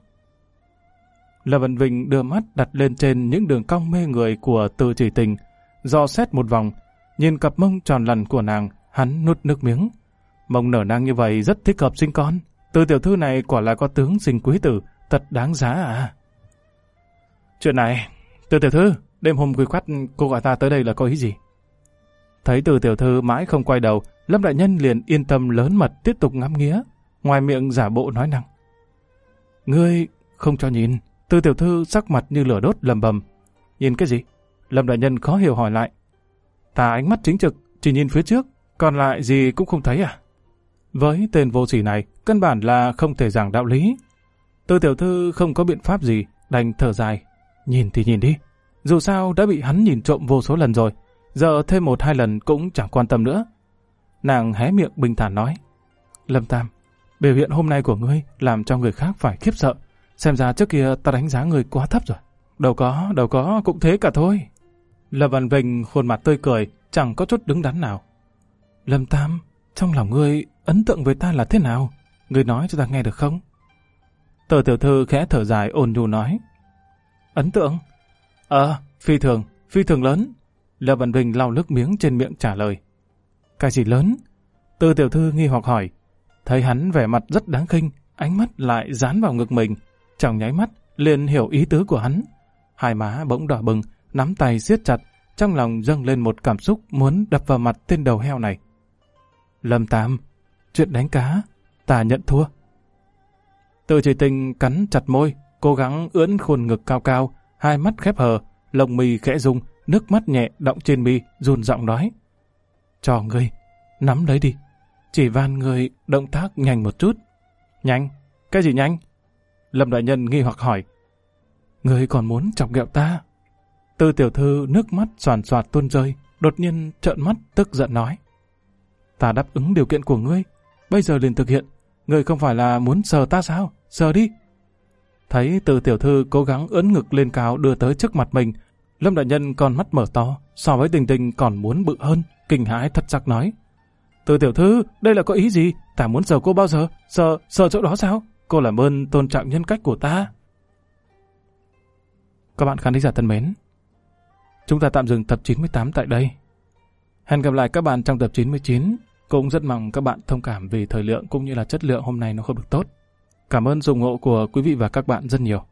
Lâm Văn Vinh đưa mắt đặt lên trên những đường cong mê người của Từ chỉ tình, dò xét một vòng, nhìn cặp mông tròn lằn của nàng, hắn nuốt nước miếng. Mông nở nang như vậy rất thích hợp sinh con. Từ tiểu thư này quả là có tướng sinh quý tử, thật đáng giá à. Chuyện này, Từ tiểu thư, đêm hôm khuya khoắt cô gọi ta tới đây là có ý gì? Thấy Từ tiểu thư mãi không quay đầu, Lâm đại nhân liền yên tâm lớn mật tiếp tục ngắm nghía, ngoài miệng giả bộ nói năng. Ngươi không cho nhìn. Từ tiểu thư sắc mặt như lửa đốt lầm bầm. Nhìn cái gì? Lâm đại nhân khó hiểu hỏi lại. Ta ánh mắt chính trực, chỉ nhìn phía trước, còn lại gì cũng không thấy à? Với tên vô sỉ này, căn bản là không thể giảng đạo lý. Từ tiểu thư không có biện pháp gì, đành thở dài. Nhìn thì nhìn đi. Dù sao đã bị hắn nhìn trộm vô số lần rồi, giờ thêm 1-2 lần cũng chẳng quan tâm nữa. Nàng hé miệng bình thản nói. Lâm Tam, biểu hiện hôm nay của ngươi làm cho người khác phải khiếp sợ. Xem ra trước kia ta đánh giá ngươi quá thấp rồi. Đâu có, cũng thế cả thôi. Lâm Văn Vinh khuôn mặt tươi cười, chẳng có chút đứng đắn nào. Lâm Tam, trong lòng ngươi ấn tượng với ta là thế nào? Ngươi nói cho ta nghe được không? Từ tiểu thư khẽ thở dài ôn nhu nói. Ấn tượng? Phi thường lớn. Lâm Văn Vinh lau nước miếng trên miệng trả lời. Cái gì lớn? Từ tiểu thư nghi hoặc hỏi. Thấy hắn vẻ mặt rất đáng khinh, ánh mắt lại dán vào ngực mình. Trong nháy mắt, liền hiểu ý tứ của hắn. Hai má bỗng đỏ bừng, nắm tay siết chặt, trong lòng dâng lên một cảm xúc muốn đập vào mặt tên đầu heo này. Lâm Tam, chuyện đánh cá, ta nhận thua. Từ chỉ tình cắn chặt môi, cố gắng ưỡn khuôn ngực cao cao, hai mắt khép hờ, lông mi khẽ rung, nước mắt nhẹ đọng trên mi, run giọng nói. Cho ngươi, nắm lấy đi. Chỉ van ngươi động tác nhanh một chút. Nhanh? Cái gì nhanh? Lâm đại nhân nghi hoặc hỏi. Ngươi còn muốn chọc ghẹo ta? Từ tiểu thư nước mắt xoàn xoạt tuôn rơi, đột nhiên trợn mắt tức giận nói. Ta đáp ứng điều kiện của ngươi, bây giờ liền thực hiện. Ngươi không phải là muốn sờ ta sao? Sờ đi. Thấy Từ tiểu thư cố gắng ưỡn ngực lên cao đưa tới trước mặt mình, Lâm đại nhân con mắt mở to, so với Tình Tình còn muốn bự hơn, kinh hãi thất sắc nói. Từ tiểu thư, đây là có ý gì? Ta muốn sờ cô bao giờ? Sờ chỗ đó sao? Cô làm ơn tôn trọng nhân cách của ta. Các bạn khán thính giả thân mến, chúng ta tạm dừng tập 98 tại đây. Hẹn gặp lại các bạn trong tập 99. Cũng rất mong các bạn thông cảm vì thời lượng cũng như là chất lượng hôm nay nó không được tốt. Cảm ơn sự ủng hộ của quý vị và các bạn rất nhiều.